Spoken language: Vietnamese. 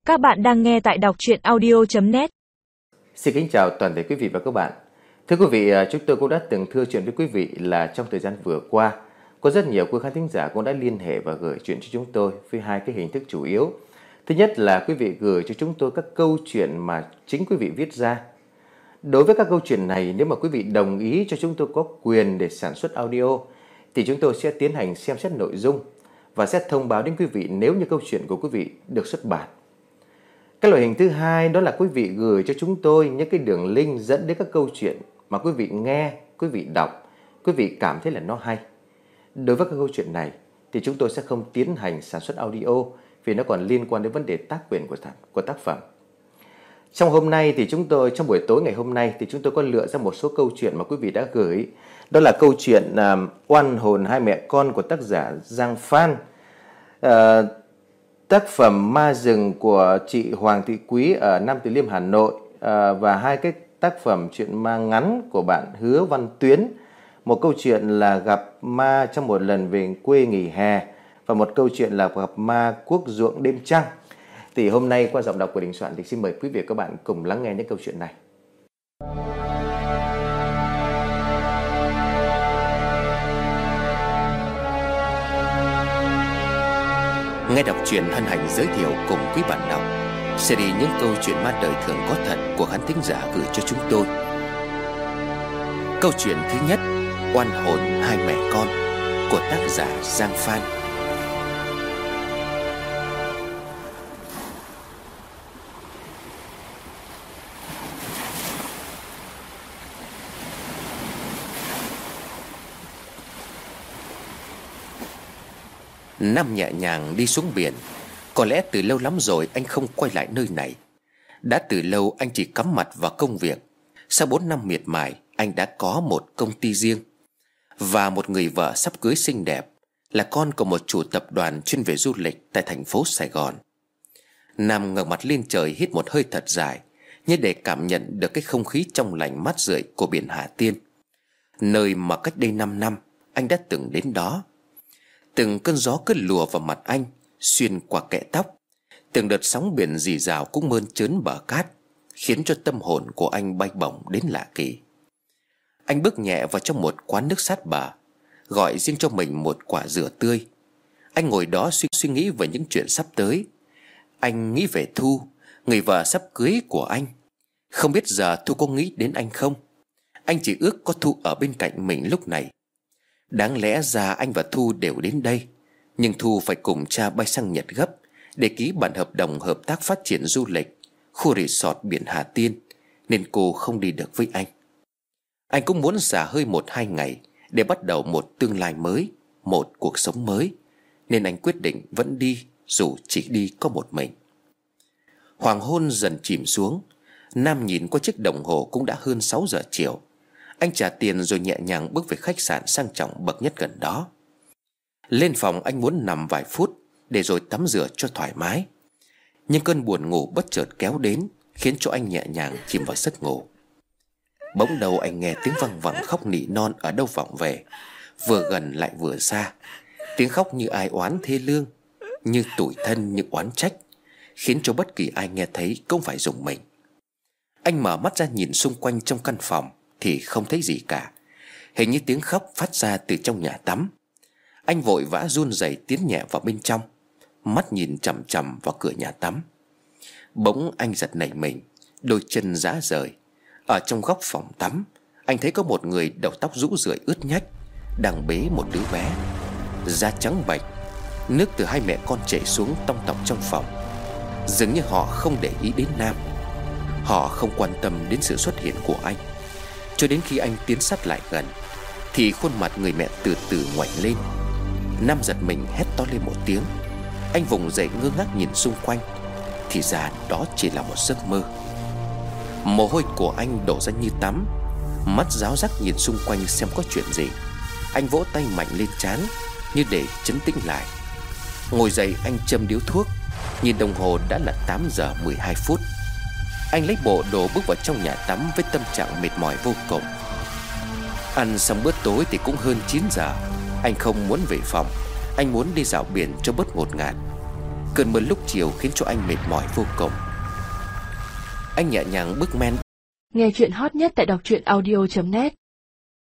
Các bạn đang nghe tại đọc truyện audio.net. Xin kính chào toàn thể quý vị và các bạn. Thưa quý vị, chúng tôi cũng đã từng thưa chuyện với quý vị là trong thời gian vừa qua, có rất nhiều quý khán thính giả cũng đã liên hệ và gửi chuyện cho chúng tôi với hai cái hình thức chủ yếu. Thứ nhất là quý vị gửi cho chúng tôi các câu chuyện mà chính quý vị viết ra. Đối với các câu chuyện này, nếu mà quý vị đồng ý cho chúng tôi có quyền để sản xuất audio, thì chúng tôi sẽ tiến hành xem xét nội dung và sẽ thông báo đến quý vị nếu như câu chuyện của quý vị được xuất bản. Cái loại hình thứ hai đó là quý vị gửi cho chúng tôi những cái đường link dẫn đến các câu chuyện mà quý vị nghe, quý vị đọc, quý vị cảm thấy là nó hay. Đối với các câu chuyện này thì chúng tôi sẽ không tiến hành sản xuất audio vì nó còn liên quan đến vấn đề tác quyền của tác phẩm. Trong buổi tối ngày hôm nay thì chúng tôi có lựa ra một số câu chuyện mà quý vị đã gửi. Đó là câu chuyện Oan hồn hai mẹ con của tác giả Giang Phan, tác phẩm Ma rừng của chị Hoàng Thị Quý ở Nam Từ Liêm, Hà Nội, và hai cái tác phẩm truyện ma ngắn của bạn Hứa Văn Tuyến. Một câu chuyện là Gặp ma trong một lần về quê nghỉ hè, và một câu chuyện là Gặp ma cuốc ruộng đêm trăng. Thì hôm nay qua giọng đọc của Đình Soạn thì xin mời quý vị và các bạn cùng lắng nghe những câu chuyện này. Nghe đọc truyện hân hạnh giới thiệu cùng quý bạn đọc series những câu chuyện ma đời thường có thật của khán thính giả gửi cho chúng tôi. Câu chuyện thứ nhất, Oan hồn hai mẹ con của tác giả Giang Phan. Nam nhẹ nhàng đi xuống biển. Có lẽ từ lâu lắm rồi anh không quay lại nơi này. Đã từ lâu anh chỉ cắm mặt vào công việc. Sau 4 năm miệt mài, anh đã có một công ty riêng và một người vợ sắp cưới xinh đẹp, là con của một chủ tập đoàn chuyên về du lịch tại thành phố Sài Gòn. Nam ngẩng mặt lên trời hít một hơi thật dài, như để cảm nhận được cái không khí trong lành mát rượi của biển Hà Tiên, nơi mà cách đây 5 năm anh đã từng đến đó. Từng cơn gió cứ lùa vào mặt anh, xuyên qua kẽ tóc. Từng đợt sóng biển rì rào cũng mơn trớn bờ cát, khiến cho tâm hồn của anh bay bổng đến lạ kỳ. Anh bước nhẹ vào trong một quán nước sát bờ, gọi riêng cho mình một quả dừa tươi. Anh ngồi đó suy nghĩ về những chuyện sắp tới. Anh nghĩ về Thu, người vợ sắp cưới của anh. Không biết giờ Thu có nghĩ đến anh không? Anh chỉ ước có Thu ở bên cạnh mình lúc này. Đáng lẽ ra anh và Thu đều đến đây, nhưng Thu phải cùng cha bay sang Nhật gấp để ký bản hợp đồng hợp tác phát triển du lịch khu resort biển Hà Tiên, nên cô không đi được với anh. Anh cũng muốn xả hơi 1-2 ngày để bắt đầu một tương lai mới, một cuộc sống mới, nên anh quyết định vẫn đi, dù chỉ đi có một mình. Hoàng hôn dần chìm xuống. Nam nhìn qua chiếc đồng hồ cũng đã hơn 6 giờ chiều. Anh trả tiền rồi nhẹ nhàng bước về khách sạn sang trọng bậc nhất gần đó. Lên phòng anh muốn nằm vài phút để rồi tắm rửa cho thoải mái. Nhưng cơn buồn ngủ bất chợt kéo đến, khiến cho anh nhẹ nhàng chìm vào giấc ngủ. Bỗng đầu anh nghe tiếng văng vẳng khóc nỉ non ở đâu vọng về, vừa gần lại vừa xa. Tiếng khóc như ai oán thê lương, như tủi thân, như oán trách, khiến cho bất kỳ ai nghe thấy cũng phải rùng mình. Anh mở mắt ra nhìn xung quanh trong căn phòng thì không thấy gì cả. Hình như tiếng khóc phát ra từ trong nhà tắm. Anh vội vã run rẩy tiến nhẹ vào bên trong, mắt nhìn chằm chằm vào cửa nhà tắm. Bỗng anh giật nảy mình, đôi chân rã rời. Ở trong góc phòng tắm, anh thấy có một người đầu tóc rũ rượi ướt nhách đang bế một đứa bé, da trắng bệch. Nước từ hai mẹ con chảy xuống tong tọc trong phòng. Dường như họ không để ý đến Nam. Họ không quan tâm đến sự xuất hiện của anh. Cho đến khi anh tiến sát lại gần thì khuôn mặt người mẹ từ từ ngoảnh lên. Nam giật mình hét to lên một tiếng. Anh vùng dậy ngơ ngác nhìn xung quanh, thì ra đó chỉ là một giấc mơ. Mồ hôi của anh đổ ra như tắm. Mắt ráo rắc nhìn xung quanh xem có chuyện gì. Anh vỗ tay mạnh lên trán như để trấn tĩnh lại. Ngồi dậy anh châm điếu thuốc. Nhìn đồng hồ đã là 8 giờ 12 phút. Anh lấy bộ đồ bước vào trong nhà tắm với tâm trạng mệt mỏi vô cùng. Ăn xong bữa tối thì cũng hơn 9 giờ. Anh không muốn về phòng. Anh muốn đi dạo biển cho bớt ngột ngạt. Cơn mưa lúc chiều khiến cho anh mệt mỏi vô cùng. Anh nhẹ nhàng bước men. Nghe chuyện hot nhất tại đọc truyện audio.net.